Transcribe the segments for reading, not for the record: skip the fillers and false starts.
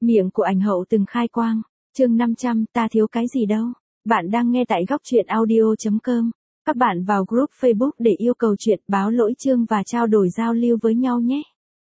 Miệng của ảnh hậu từng khai quang. Chương 500, ta thiếu cái gì đâu. Bạn đang nghe tại góc truyện audio.com. Các bạn vào group Facebook để yêu cầu chuyện, báo lỗi chương và trao đổi giao lưu với nhau nhé.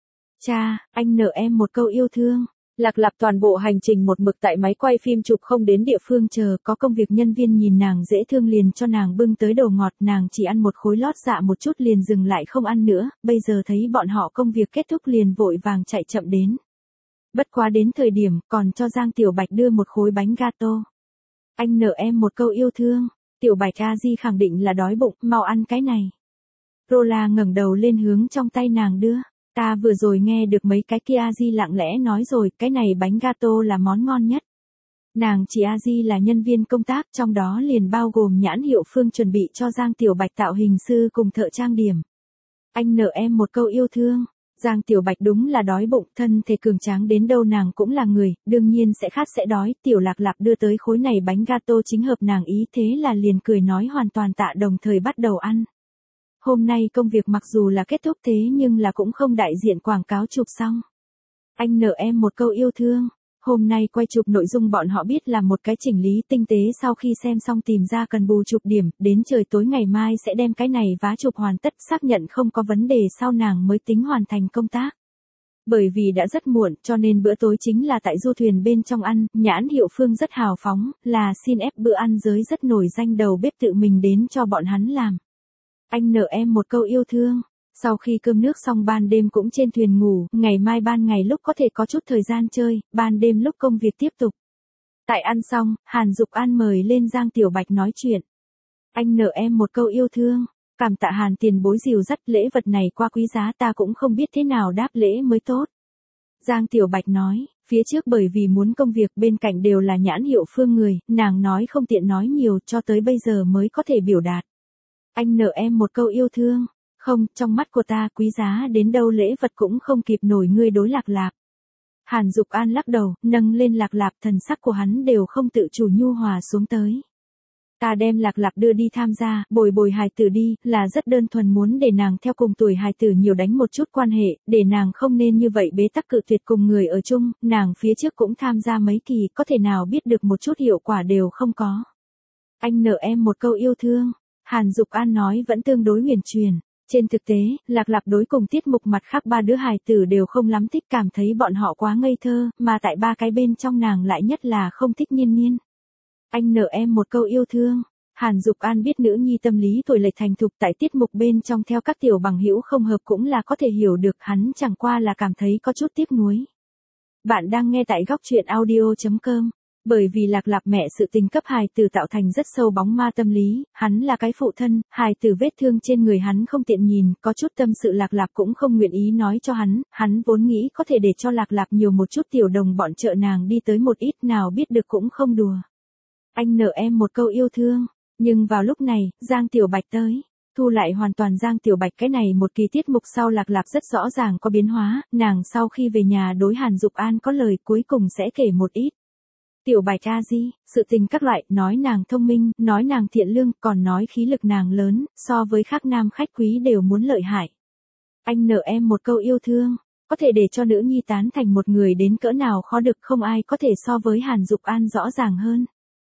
Cha, anh nợ em một câu yêu thương. Lạc Lạp toàn bộ hành trình một mực tại máy quay phim chụp không đến địa phương chờ, có công việc nhân viên nhìn nàng dễ thương liền cho nàng bưng tới đồ ngọt, nàng chỉ ăn một khối lót dạ một chút liền dừng lại không ăn nữa, bây giờ thấy bọn họ công việc kết thúc liền vội vàng chạy chậm đến. Bất quá đến thời điểm, còn cho Giang Tiểu Bạch đưa một khối bánh gato. Anh nợ em một câu yêu thương. Tiểu Bạch A Di khẳng định là đói bụng, mau ăn cái này. Rola ngẩng đầu lên hướng trong tay nàng đưa. Ta vừa rồi nghe được mấy cái kia A Di lặng lẽ nói rồi, cái này bánh gato là món ngon nhất. Nàng chỉ A Di là nhân viên công tác, trong đó liền bao gồm nhãn hiệu Phương chuẩn bị cho Giang Tiểu Bạch tạo hình sư cùng thợ trang điểm. Anh nợ em một câu yêu thương. Giang Tiểu Bạch đúng là đói bụng, thân thể cường tráng đến đâu nàng cũng là người, đương nhiên sẽ khát sẽ đói, Tiểu Lạc Lạc đưa tới khối này bánh gato chính hợp nàng ý, thế là liền cười nói hoàn toàn tạ đồng thời bắt đầu ăn. Hôm nay công việc mặc dù là kết thúc thế nhưng là cũng không đại diện quảng cáo chụp xong. Anh nợ em một câu yêu thương. Hôm nay quay chụp nội dung bọn họ biết là một cái chỉnh lý tinh tế, sau khi xem xong tìm ra cần bù chụp điểm, đến trời tối ngày mai sẽ đem cái này vá chụp hoàn tất, xác nhận không có vấn đề sau nàng mới tính hoàn thành công tác. Bởi vì đã rất muộn cho nên bữa tối chính là tại du thuyền bên trong ăn, nhãn hiệu Phương rất hào phóng, là xin ép bữa ăn giới rất nổi danh đầu bếp tự mình đến cho bọn hắn làm. Anh nợ em một câu yêu thương. Sau khi cơm nước xong ban đêm cũng trên thuyền ngủ, ngày mai ban ngày lúc có thể có chút thời gian chơi, ban đêm lúc công việc tiếp tục. Tại ăn xong, Hàn Dục An mời lên Giang Tiểu Bạch nói chuyện. Anh nợ em một câu yêu thương. Cảm tạ Hàn tiền bối dìu dắt, lễ vật này quá quý giá ta cũng không biết thế nào đáp lễ mới tốt. Giang Tiểu Bạch nói, phía trước bởi vì muốn công việc bên cạnh đều là nhãn hiệu Phương người, nàng nói không tiện nói nhiều cho tới bây giờ mới có thể biểu đạt. Anh nợ em một câu yêu thương. Không, trong mắt của ta quý giá đến đâu lễ vật cũng không kịp nổi ngươi đối Lạc Lạp. Hàn Dục An lắc đầu, nâng lên Lạc Lạp, thần sắc của hắn đều không tự chủ nhu hòa xuống tới. Ta đem Lạc Lạp đưa đi tham gia, bồi hài tử đi, là rất đơn thuần muốn để nàng theo cùng tuổi hài tử nhiều đánh một chút quan hệ, để nàng không nên như vậy bế tắc cự tuyệt cùng người ở chung, nàng phía trước cũng tham gia mấy kỳ, có thể nào biết được một chút hiệu quả đều không có. Anh nợ em một câu yêu thương. Hàn Dục An nói vẫn tương đối huyền truyền. Trên thực tế, Lạc Lạp đối cùng tiết mục mặt khác ba đứa hài tử đều không lắm thích, cảm thấy bọn họ quá ngây thơ, mà tại ba cái bên trong nàng lại nhất là không thích Nhiên Nhiên. Anh nợ em một câu yêu thương. Hàn Dục An biết nữ nhi tâm lý tuổi lệch thành thục, tại tiết mục bên trong theo các tiểu bằng hữu không hợp cũng là có thể hiểu được, hắn chẳng qua là cảm thấy có chút tiếc nuối. Bạn đang nghe tại góc truyện audio.com. Bởi vì Lạc Lạp mẹ sự tình cấp hài tử tạo thành rất sâu bóng ma tâm lý, hắn là cái phụ thân, hài tử vết thương trên người hắn không tiện nhìn, có chút tâm sự Lạc Lạp cũng không nguyện ý nói cho hắn vốn nghĩ có thể để cho Lạc Lạp nhiều một chút tiểu đồng bọn trợ nàng đi tới một ít, nào biết được cũng không đùa. Anh nợ em một câu yêu thương. Nhưng vào lúc này, Giang Tiểu Bạch tới. Thu lại hoàn toàn Giang Tiểu Bạch cái này một kỳ tiết mục sau Lạc Lạp rất rõ ràng có biến hóa, nàng sau khi về nhà đối Hàn Dục An có lời cuối cùng sẽ kể một ít. Tiểu Bạch A Di, sự tình các loại, nói nàng thông minh, nói nàng thiện lương, còn nói khí lực nàng lớn, so với khác nam khách quý đều muốn lợi hại. Anh nợ em một câu yêu thương, có thể để cho nữ nhi tán thành một người đến cỡ nào khó được, không ai có thể so với Hàn Dục An rõ ràng hơn.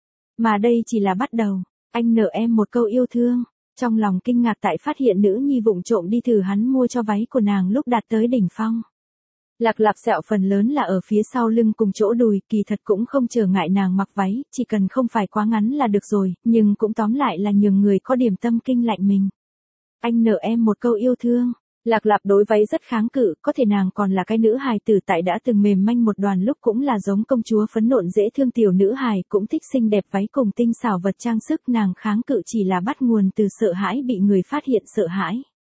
Mà đây chỉ là bắt đầu. Anh nợ em một câu yêu thương. Trong lòng kinh ngạc tại phát hiện nữ nhi vụng trộm đi thử hắn mua cho váy của nàng lúc đạt tới đỉnh phong. Lạc Lạp sẹo phần lớn là ở phía sau lưng cùng chỗ đùi, kỳ thật cũng không trở ngại nàng mặc váy, chỉ cần không phải quá ngắn là được rồi, nhưng cũng tóm lại là nhường người có điểm tâm kinh lạnh mình. Anh nợ em một câu yêu thương. Lạc Lạp đối váy rất kháng cự, có thể nàng còn là cái nữ hài tử tại đã từng mềm manh một đoàn lúc cũng là giống công chúa phấn nộn dễ thương tiểu nữ hài, cũng thích xinh đẹp váy cùng tinh xảo vật trang sức, nàng kháng cự chỉ là bắt nguồn từ sợ hãi bị người phát hiện sợ hãi.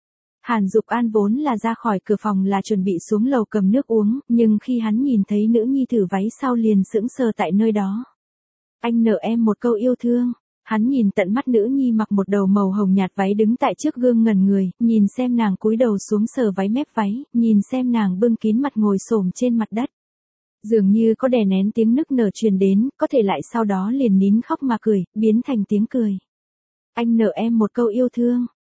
Hàn Dục An vốn là ra khỏi cửa phòng là chuẩn bị xuống lầu cầm nước uống, nhưng khi hắn nhìn thấy nữ nhi thử váy sau liền sững sờ tại nơi đó. Anh nợ em một câu yêu thương. Hắn nhìn tận mắt nữ nhi mặc một đầu màu hồng nhạt váy đứng tại trước gương ngẩn người, nhìn xem nàng cúi đầu xuống sờ váy mép váy, nhìn xem nàng bưng kín mặt ngồi xổm trên mặt đất. Dường như có đè nén tiếng nức nở truyền đến, có thể lại sau đó liền nín khóc mà cười, biến thành tiếng cười. Anh nợ em một câu yêu thương.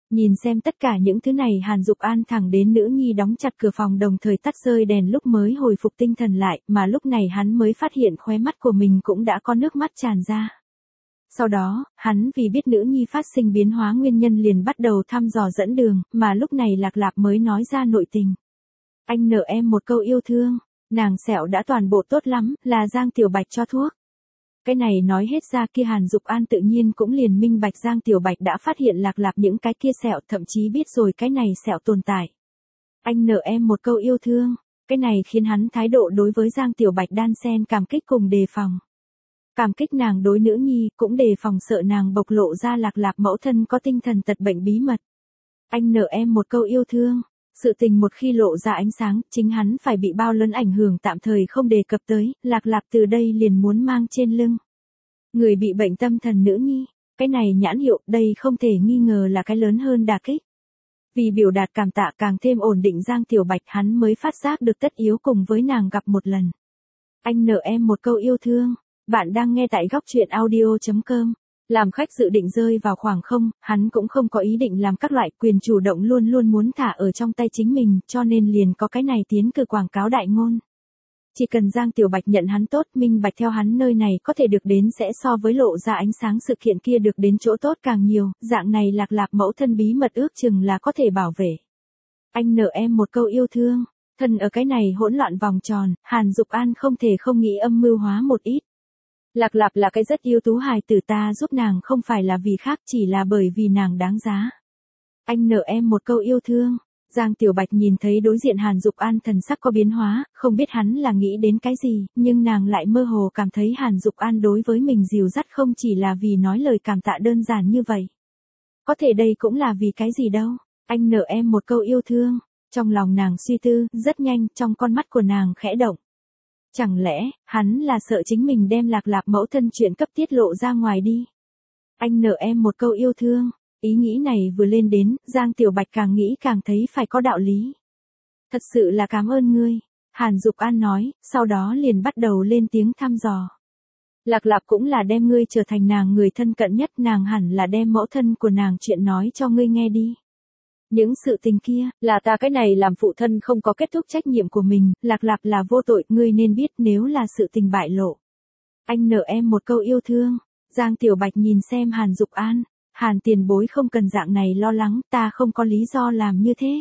Nhìn xem tất cả những thứ này Hàn Dục An thẳng đến nữ nhi đóng chặt cửa phòng đồng thời tắt rơi đèn lúc mới hồi phục tinh thần lại, mà lúc này hắn mới phát hiện khóe mắt của mình cũng đã có nước mắt tràn ra. Sau đó, hắn vì biết nữ nhi phát sinh biến hóa nguyên nhân liền bắt đầu thăm dò dẫn đường, mà lúc này Lạc Lạp mới nói ra nội tình. Anh nợ em một câu yêu thương, nàng sẹo đã toàn bộ tốt lắm, là Giang Tiểu Bạch cho thuốc. Cái này nói hết ra kia Hàn Dục An tự nhiên cũng liền minh bạch Giang Tiểu Bạch đã phát hiện Lạc Lạp những cái kia sẹo, thậm chí biết rồi cái này sẹo tồn tại. Anh nợ em một câu yêu thương, cái này khiến hắn thái độ đối với Giang Tiểu Bạch đan xen cảm kích cùng đề phòng. Cảm kích nàng đối nữ nhi, cũng đề phòng sợ nàng bộc lộ ra Lạc Lạp mẫu thân có tinh thần tật bệnh bí mật. Anh nợ em một câu yêu thương, sự tình một khi lộ ra ánh sáng, chính hắn phải bị bao lớn ảnh hưởng tạm thời không đề cập tới, Lạc Lạp từ đây liền muốn mang trên lưng. Người bị bệnh tâm thần nữ nhi, cái này nhãn hiệu, đây không thể nghi ngờ là cái lớn hơn đả kích. Vì biểu đạt cảm tạ càng thêm ổn định Giang Tiểu Bạch hắn mới phát giác được tất yếu cùng với nàng gặp một lần. Anh nợ em một câu yêu thương. Bạn đang nghe tại góc truyện audio.com. Làm khách dự định rơi vào khoảng không, hắn cũng không có ý định làm các loại quyền chủ động luôn luôn muốn thả ở trong tay chính mình, cho nên liền có cái này tiến cử quảng cáo đại ngôn. Chỉ cần Giang Tiểu Bạch nhận hắn tốt, minh bạch theo hắn nơi này có thể được đến sẽ so với lộ ra ánh sáng sự kiện kia được đến chỗ tốt càng nhiều, dạng này Lạc Lạp mẫu thân bí mật ước chừng là có thể bảo vệ. Anh nợ em một câu yêu thương, thân ở cái này hỗn loạn vòng tròn, Hàn Dục An không thể không nghĩ âm mưu hóa một ít. Lạc Lạp là cái rất ưu tú hài tử, ta giúp nàng không phải là vì khác, chỉ là bởi vì nàng đáng giá. Anh nợ em một câu yêu thương. Giang Tiểu Bạch nhìn thấy đối diện Hàn Dục An thần sắc có biến hóa, không biết hắn là nghĩ đến cái gì, nhưng nàng lại mơ hồ cảm thấy Hàn Dục An đối với mình dìu dắt không chỉ là vì nói lời cảm tạ đơn giản như vậy. Có thể đây cũng là vì cái gì đâu. Anh nợ em một câu yêu thương. Trong lòng nàng suy tư, rất nhanh, trong con mắt của nàng khẽ động. Chẳng lẽ, hắn là sợ chính mình đem Lạc Lạp mẫu thân chuyện cấp tiết lộ ra ngoài đi. Anh nợ em một câu yêu thương. Ý nghĩ này vừa lên đến, Giang Tiểu Bạch càng nghĩ càng thấy phải có đạo lý. Thật sự là cảm ơn ngươi, Hàn Dục An nói, sau đó liền bắt đầu lên tiếng thăm dò. Lạc Lạp cũng là đem ngươi trở thành nàng người thân cận nhất, nàng hẳn là đem mẫu thân của nàng chuyện nói cho ngươi nghe đi. Những sự tình kia, là ta cái này làm phụ thân không có kết thúc trách nhiệm của mình, Lạc Lạp là vô tội, ngươi nên biết nếu là sự tình bại lộ. Anh nợ em một câu yêu thương, Giang Tiểu Bạch nhìn xem Hàn Dục An, Hàn tiền bối không cần dạng này lo lắng, ta không có lý do làm như thế.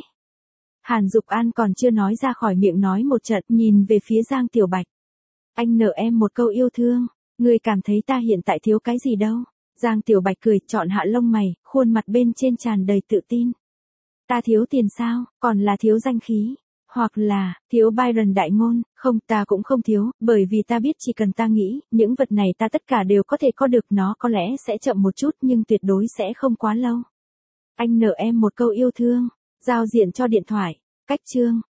Hàn Dục An còn chưa nói ra khỏi miệng nói một trận, nhìn về phía Giang Tiểu Bạch. Anh nợ em một câu yêu thương, ngươi cảm thấy ta hiện tại thiếu cái gì đâu. Giang Tiểu Bạch cười, chọn hạ lông mày, khuôn mặt bên trên tràn đầy tự tin. Ta thiếu tiền sao, còn là thiếu danh khí, hoặc là, thiếu Byron đại ngôn, không, ta cũng không thiếu, bởi vì ta biết chỉ cần ta nghĩ, những vật này ta tất cả đều có thể có được, nó có lẽ sẽ chậm một chút nhưng tuyệt đối sẽ không quá lâu. Anh nợ em một câu yêu thương, giao diện cho điện thoại, cách chương.